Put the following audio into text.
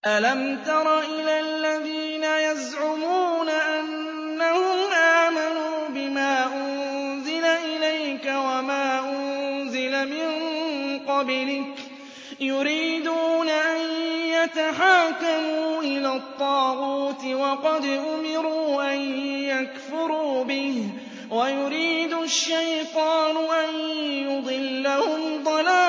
أَلَمْ تَرَ إِلَى الَّذِينَ يَزْعُمُونَ أَنَّهُمْ آمَنُوا بِمَا أُنزِلَ إِلَيْكَ وَمَا أُنزِلَ مِن قَبْلِكَ يُرِيدُونَ أَن يَتَحَاكَمُوا إِلَى الطَّاغُوتِ وَقَدْ أُمِرُوا أَن يَكْفُرُوا بِهِ وَيُرِيدُ الشَّيْطَانُ أَن يُضِلَّهُمْ ضَلَالًا